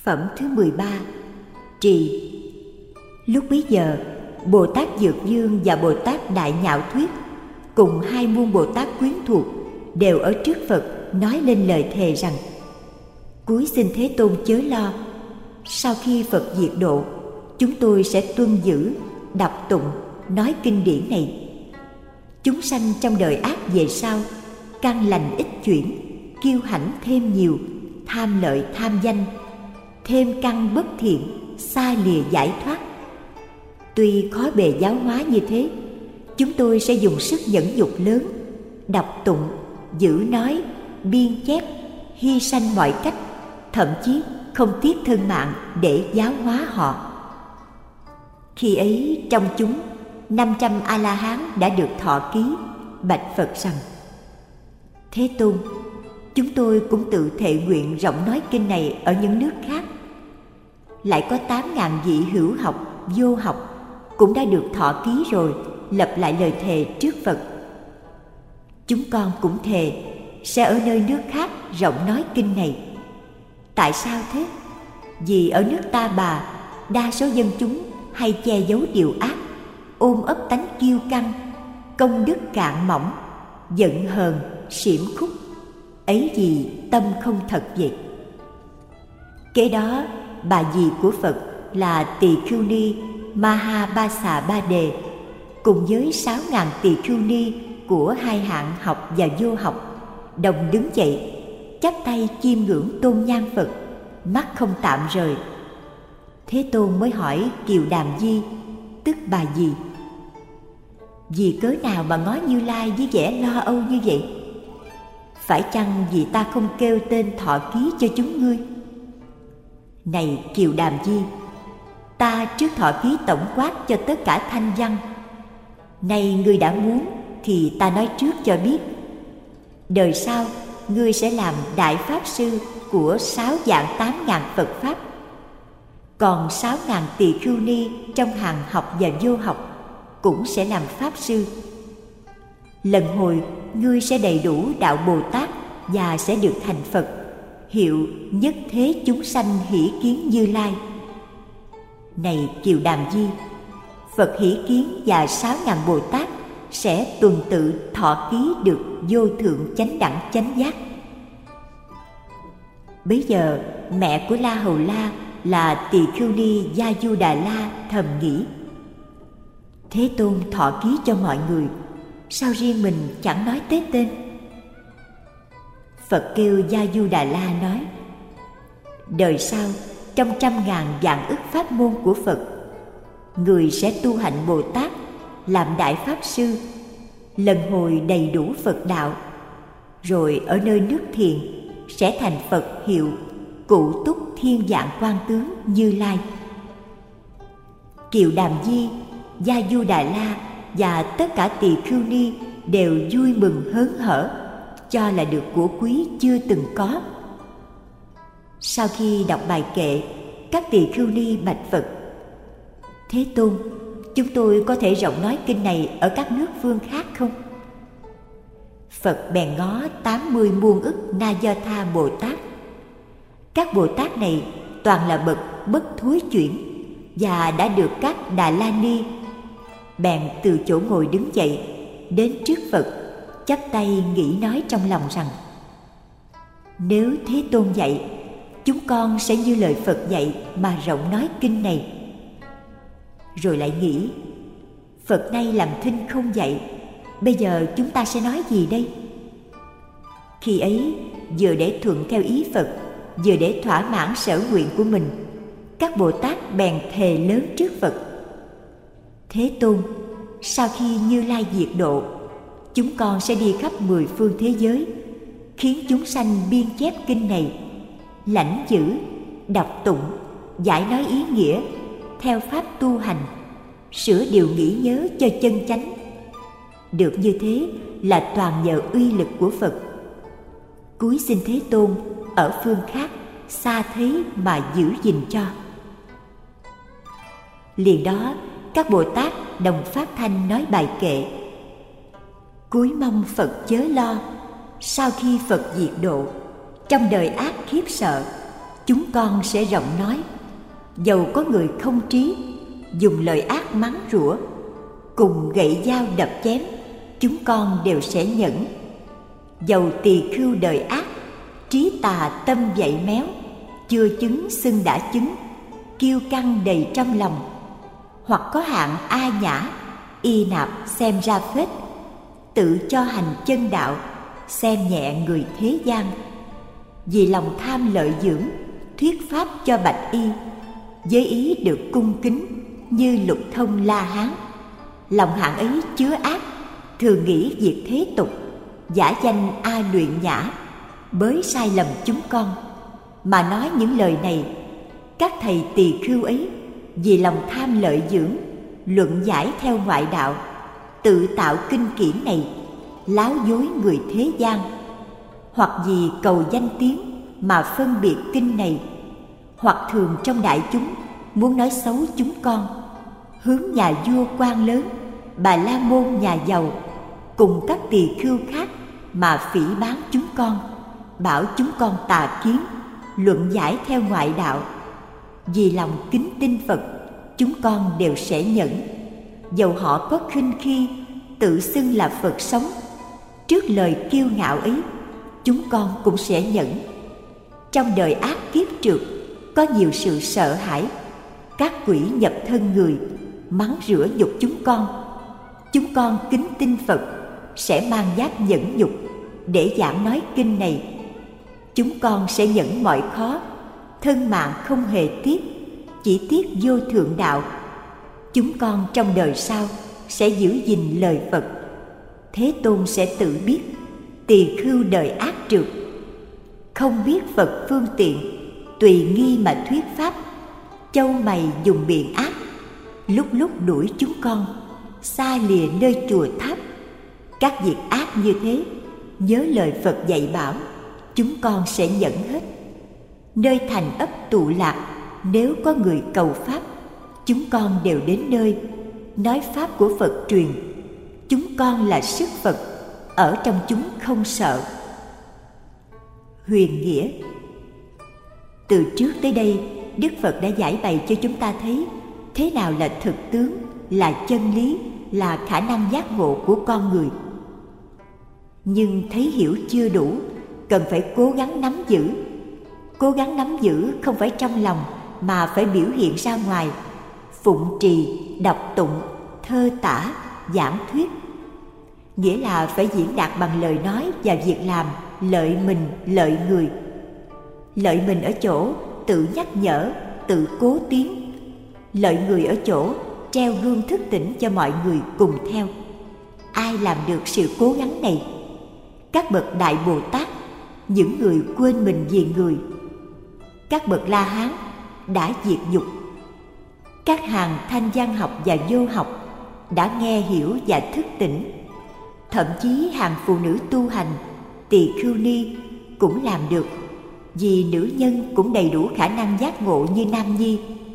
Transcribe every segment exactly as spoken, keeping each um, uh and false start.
Phẩm thứ mười ba. Trì. Lúc bấy giờ, Bồ Tát Dược Dương và Bồ Tát Đại Nhạo Thuyết cùng hai muôn Bồ Tát quyến thuộc đều ở trước Phật nói lên lời thề rằng: Cúi xin Thế Tôn chớ lo, sau khi Phật diệt độ, chúng tôi sẽ tuân giữ, đọc tụng, nói kinh điển này. Chúng sanh trong đời ác về sau, căn lành ít chuyển, kiêu hãnh thêm nhiều, tham lợi tham danh, thêm căn bất thiện, xa lìa giải thoát. Tuy khó bề giáo hóa như thế, chúng tôi sẽ dùng sức nhẫn nhục lớn, đọc tụng, giữ nói, biên chép, hy sanh mọi cách, thậm chí không tiếc thân mạng để giáo hóa họ. Khi ấy trong chúng, năm trăm A-la-hán đã được thọ ký, bạch Phật rằng: Thế Tôn, chúng tôi cũng tự thệ nguyện rộng nói kinh này ở những nước khác. Lại có tám ngàn vị hữu học, vô học cũng đã được thọ ký rồi, lập lại lời thề trước Phật. Chúng con cũng thề sẽ ở nơi nước khác rộng nói kinh này. Tại sao thế? Vì ở nước Ta Bà, đa số dân chúng hay che giấu điều ác, ôm ấp tánh kiêu căng, công đức cạn mỏng, giận hờn, xiểm khúc, ấy gì tâm không thật vậy. Kế đó, bà dì của Phật là Tỳ Khưu Ni Maha Ba Xà Ba Đề cùng với sáu ngàn Tỳ Khưu Ni của hai hạng học và vô học đồng đứng dậy, chắp tay chiêm ngưỡng tôn nhan Phật, mắt không tạm rời. Thế Tôn mới hỏi Kiều Đàm Di, tức bà dì: Vì cớ nào mà ngó Như Lai với vẻ lo âu như vậy? Phải chăng vì ta không kêu tên thọ ký cho chúng ngươi? Này Kiều Đàm Di, ta trước thọ ký tổng quát cho tất cả thanh văn. Nay ngươi đã muốn thì ta nói trước cho biết. Đời sau ngươi sẽ làm đại pháp sư của sáu vạn tám ngàn Phật pháp. Còn sáu ngàn Tỳ Khưu Ni trong hàng học và vô học cũng sẽ làm pháp sư. Lần hồi ngươi sẽ đầy đủ đạo Bồ Tát và sẽ được thành Phật, hiệu nhất thế chúng sanh hỷ kiến Như Lai. Này Kiều Đàm Di, Phật hỷ kiến và sáu ngàn Bồ Tát sẽ tuần tự thọ ký được vô thượng chánh đẳng chánh giác. Bấy giờ mẹ của La Hầu La là Tỳ Khưu Ni Gia Du Đà La thầm nghĩ: Thế Tôn thọ ký cho mọi người, sao riêng mình chẳng nói tới tên? Phật kêu Gia Du Đà La nói: Đời sau, trong trăm ngàn vạn ức pháp môn của Phật, người sẽ tu hạnh Bồ Tát, làm đại pháp sư, lần hồi đầy đủ Phật đạo, rồi ở nơi nước thiền sẽ thành Phật hiệu Cụ Túc Thiên Vạn Quan Tướng Như Lai. Kiều Đàm Di, Gia Du Đà La và tất cả Tỳ Khưu Ni đều vui mừng hớn hở, cho là được của quý chưa từng có. Sau khi đọc bài kệ, các Tỳ Khưu Ni bạch Phật: Thế Tôn, chúng tôi có thể rộng nói kinh này ở các nước phương khác không? Phật bèn ngó tám mươi muôn ức Na Do Tha Bồ Tát. Các Bồ Tát này toàn là bậc bất thối chuyển và đã được các Đà La Ni. Bèn từ chỗ ngồi đứng dậy, đến trước Phật, chắp tay nghĩ nói trong lòng rằng: Nếu Thế Tôn dạy, chúng con sẽ như lời Phật dạy mà rộng nói kinh này. Rồi lại nghĩ: Phật nay làm thinh không dạy, bây giờ chúng ta sẽ nói gì đây? Khi ấy, vừa để thuận theo ý Phật, vừa để thỏa mãn sở nguyện của mình, các Bồ Tát bèn thề lớn trước Phật: Thế Tôn, sau khi Như Lai diệt độ, chúng con sẽ đi khắp mười phương thế giới, khiến chúng sanh biên chép kinh này, lãnh giữ, đọc tụng, giải nói ý nghĩa, theo pháp tu hành, sửa điều nghĩ nhớ cho chân chánh. Được như thế là toàn nhờ uy lực của Phật. Cúi xin Thế Tôn ở phương khác xa thế mà giữ gìn cho. Liền đó các Bồ Tát đồng phát thanh nói bài kệ: Cúi mong Phật chớ lo, sau khi Phật diệt độ, trong đời ác khiếp sợ, chúng con sẽ rộng nói. Dầu có người không trí, dùng lời ác mắng rủa, cùng gậy dao đập chém, chúng con đều sẽ nhẫn. Dầu tỳ khưu đời ác, trí tà tâm dậy méo, chưa chứng xưng đã chứng, kiêu căng đầy trong lòng. Hoặc có hạng a nhã, y nạp xem ra phết, tự cho hành chân đạo, xem nhẹ người thế gian. Vì lòng tham lợi dưỡng, thuyết pháp cho bạch y, với ý được cung kính như lục thông La Hán. Lòng hạng ấy chứa ác, thường nghĩ việc thế tục, giả danh a luyện nhã, bới sai lầm chúng con. Mà nói những lời này, các thầy tỳ khưu ấy vì lòng tham lợi dưỡng, luận giải theo ngoại đạo, tự tạo kinh kiển này, láo dối người thế gian. Hoặc vì cầu danh tiếng mà phân biệt kinh này, hoặc thường trong đại chúng muốn nói xấu chúng con, hướng nhà vua quan lớn, Bà La Môn nhà giàu, cùng các tỳ khưu khác mà phỉ báng chúng con, bảo chúng con tà kiến, luận giải theo ngoại đạo. Vì lòng kính tin Phật, chúng con đều sẽ nhẫn. Dầu họ có khinh khi, tự xưng là Phật sống, trước lời kiêu ngạo ấy, chúng con cũng sẽ nhẫn. Trong đời ác kiếp trượt, có nhiều sự sợ hãi, các quỷ nhập thân người, mắng rủa nhục chúng con. Chúng con kính tin Phật, sẽ mang giáp nhẫn nhục để giảng nói kinh này. Chúng con sẽ nhẫn mọi khó, thân mạng không hề tiếc, chỉ tiếc vô thượng đạo. Chúng con trong đời sau sẽ giữ gìn lời Phật. Thế Tôn sẽ tự biết, tỳ khưu đời ác trượt, không biết Phật phương tiện, tùy nghi mà thuyết pháp, châu mày dùng biện ác, lúc lúc đuổi chúng con xa lìa nơi chùa tháp. Các việc ác như thế, nhớ lời Phật dạy bảo, chúng con sẽ nhẫn hết. Nơi thành ấp tụ lạc, nếu có người cầu pháp, chúng con đều đến nơi, nói pháp của Phật truyền. Chúng con là sức Phật, ở trong chúng không sợ. Huyền nghĩa. Từ trước tới đây, Đức Phật đã giải bày cho chúng ta thấy thế nào là thực tướng, là chân lý, là khả năng giác ngộ của con người. Nhưng thấy hiểu chưa đủ, cần phải cố gắng nắm giữ. Cố gắng nắm giữ không phải trong lòng, mà phải biểu hiện ra ngoài, phụng trì, đọc tụng, thơ tả, giảng thuyết. Nghĩa là phải diễn đạt bằng lời nói và việc làm, lợi mình, lợi người. Lợi mình ở chỗ tự nhắc nhở, tự cố tiến. Lợi người ở chỗ treo gương thức tỉnh cho mọi người cùng theo. Ai làm được sự cố gắng này? Các bậc Đại Bồ Tát, những người quên mình vì người. Các bậc La Hán đã diệt dục. Các hàng thanh văn học và vô học đã nghe hiểu và thức tỉnh. Thậm chí hàng phụ nữ tu hành, tỳ khưu ni cũng làm được, vì nữ nhân cũng đầy đủ khả năng giác ngộ như nam nhi.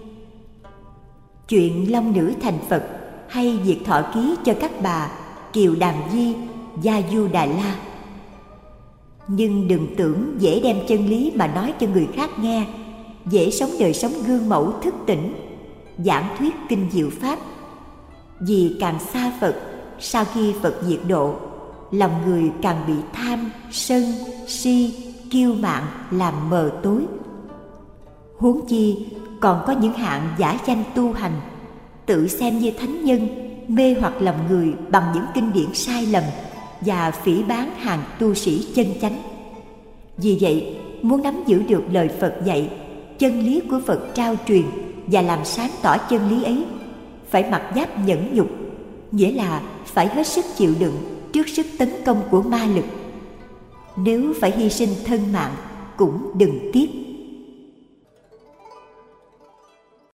Chuyện long nữ thành Phật hay việc thọ ký cho các bà Kiều Đàm Di, Gia Du Đà La. Nhưng đừng tưởng dễ đem chân lý mà nói cho người khác nghe, dễ sống đời sống gương mẫu thức tỉnh, giảng thuyết kinh diệu pháp. Vì càng xa Phật, sau khi Phật diệt độ, lòng người càng bị tham, sân, si, kiêu mạn làm mờ tối. Huống chi còn có những hạng giả danh tu hành, tự xem như thánh nhân, mê hoặc lòng người bằng những kinh điển sai lầm và phỉ báng hàng tu sĩ chân chánh. Vì vậy, muốn nắm giữ được lời Phật dạy, chân lý của Phật trao truyền và làm sáng tỏ chân lý ấy, phải mặc giáp nhẫn nhục, nghĩa là phải hết sức chịu đựng trước sức tấn công của ma lực. Nếu phải hy sinh thân mạng, cũng đừng tiếc.